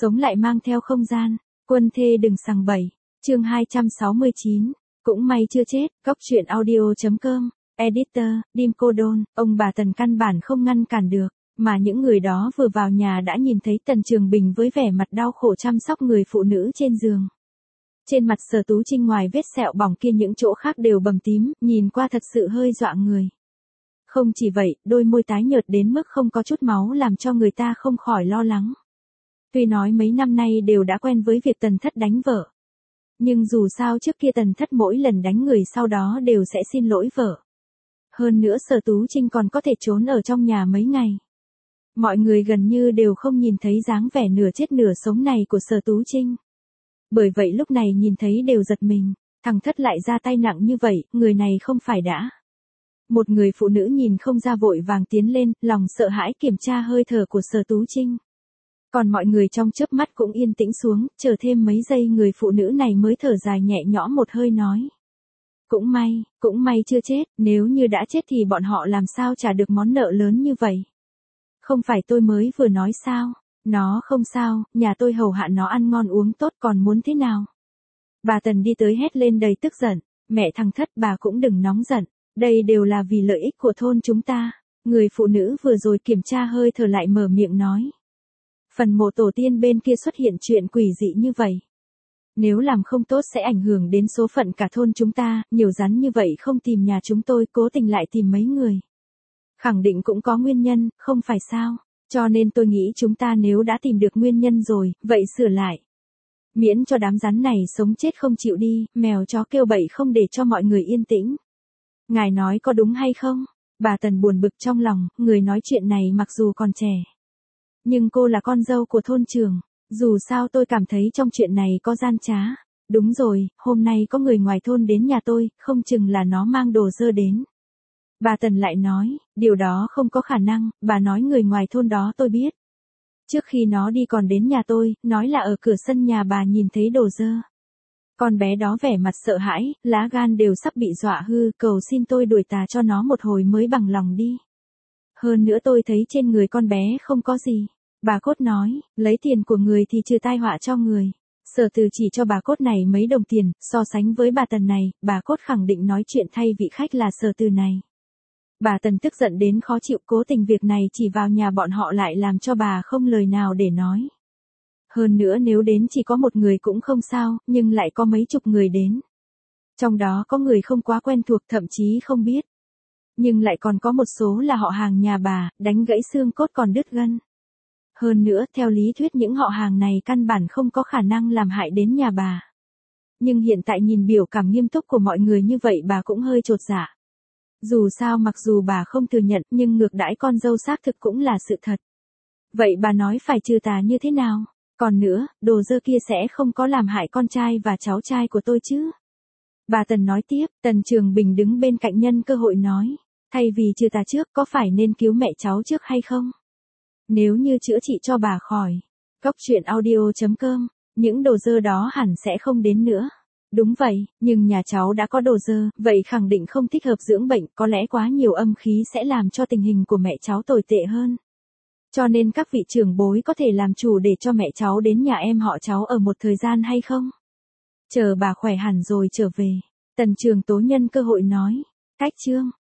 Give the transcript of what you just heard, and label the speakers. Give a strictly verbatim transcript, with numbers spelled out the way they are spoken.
Speaker 1: Sống lại mang theo không gian, quân thê đừng sằng bậy. Chương hai trăm sáu mươi chín, cũng may chưa chết. Góc truyện audio chấm com. Editor, Dim Cô Đôn. Ông bà Tần căn bản không ngăn cản được, mà những người đó vừa vào nhà đã nhìn thấy Tần Trường Bình với vẻ mặt đau khổ chăm sóc người phụ nữ trên giường. Trên mặt Sở Tú Trinh ngoài vết sẹo bỏng kia những chỗ khác đều bầm tím, nhìn qua thật sự hơi dọa người. Không chỉ vậy, đôi môi tái nhợt đến mức không có chút máu làm cho người ta không khỏi lo lắng. Tuy nói mấy năm nay đều đã quen với việc Tần Thất đánh vợ. Nhưng dù sao trước kia Tần Thất mỗi lần đánh người sau đó đều sẽ xin lỗi vợ. Hơn nữa Sở Tú Trinh còn có thể trốn ở trong nhà mấy ngày. Mọi người gần như đều không nhìn thấy dáng vẻ nửa chết nửa sống này của Sở Tú Trinh. Bởi vậy lúc này nhìn thấy đều giật mình, thằng Thất lại ra tay nặng như vậy, người này không phải đã. Một người phụ nữ nhìn không ra vội vàng tiến lên, lòng sợ hãi kiểm tra hơi thở của Sở Tú Trinh. Còn mọi người trong chớp mắt cũng yên tĩnh xuống, chờ thêm mấy giây người phụ nữ này mới thở dài nhẹ nhõm một hơi nói. Cũng may, cũng may chưa chết, nếu như đã chết thì bọn họ làm sao trả được món nợ lớn như vậy. Không phải tôi mới vừa nói sao, nó không sao, nhà tôi hầu hạ nó ăn ngon uống tốt còn muốn thế nào. Bà Tần đi tới hét lên đầy tức giận, mẹ thằng Thất bà cũng đừng nóng giận, đây đều là vì lợi ích của thôn chúng ta. Người phụ nữ vừa rồi kiểm tra hơi thở lại mở miệng nói. Phần mộ tổ tiên bên kia xuất hiện chuyện quỷ dị như vậy. Nếu làm không tốt sẽ ảnh hưởng đến số phận cả thôn chúng ta, nhiều rắn như vậy không tìm nhà chúng tôi cố tình lại tìm mấy người. Khẳng định cũng có nguyên nhân, không phải sao, cho nên tôi nghĩ chúng ta nếu đã tìm được nguyên nhân rồi, vậy sửa lại. Miễn cho đám rắn này sống chết không chịu đi, mèo chó kêu bậy không để cho mọi người yên tĩnh. Ngài nói có đúng hay không? Bà Tần buồn bực trong lòng, người nói chuyện này mặc dù còn trẻ. Nhưng cô là con dâu của thôn trưởng, dù sao tôi cảm thấy trong chuyện này có gian trá. Đúng rồi, hôm nay có người ngoài thôn đến nhà tôi, không chừng là nó mang đồ dơ đến. Bà Tần lại nói, điều đó không có khả năng, bà nói người ngoài thôn đó tôi biết. Trước khi nó đi còn đến nhà tôi, nói là ở cửa sân nhà bà nhìn thấy đồ dơ. Con bé đó vẻ mặt sợ hãi, lá gan đều sắp bị dọa hư, cầu xin tôi đuổi tà cho nó một hồi mới bằng lòng đi. Hơn nữa tôi thấy trên người con bé không có gì. Bà Cốt nói, lấy tiền của người thì trừ tai họa cho người. Sở Từ chỉ cho bà Cốt này mấy đồng tiền, so sánh với bà Tần này, bà Cốt khẳng định nói chuyện thay vị khách là Sở Từ này. Bà Tần tức giận đến khó chịu, cố tình việc này chỉ vào nhà bọn họ lại làm cho bà không lời nào để nói. Hơn nữa nếu đến chỉ có một người cũng không sao, nhưng lại có mấy chục người đến. Trong đó có người không quá quen thuộc thậm chí không biết. Nhưng lại còn có một số là họ hàng nhà bà, đánh gãy xương cốt còn đứt gân. Hơn nữa, theo lý thuyết những họ hàng này căn bản không có khả năng làm hại đến nhà bà. Nhưng hiện tại nhìn biểu cảm nghiêm túc của mọi người như vậy bà cũng hơi chột dạ. Dù sao mặc dù bà không thừa nhận nhưng ngược đãi con dâu xác thực cũng là sự thật. Vậy bà nói phải trừ tà như thế nào? Còn nữa, đồ dơ kia sẽ không có làm hại con trai và cháu trai của tôi chứ? Bà Tần nói tiếp, Tần Trường Bình đứng bên cạnh nhân cơ hội nói. Thay vì trừ tà trước có phải nên cứu mẹ cháu trước hay không? Nếu như chữa trị cho bà khỏi. Góc truyện audio chấm com. Những đồ dơ đó hẳn sẽ không đến nữa. Đúng vậy, nhưng nhà cháu đã có đồ dơ, vậy khẳng định không thích hợp dưỡng bệnh, có lẽ quá nhiều âm khí sẽ làm cho tình hình của mẹ cháu tồi tệ hơn. Cho nên các vị trưởng bối có thể làm chủ để cho mẹ cháu đến nhà em họ cháu ở một thời gian hay không? Chờ bà khỏe hẳn rồi trở về. Tần Trường Tố nhân cơ hội nói. Cách chương.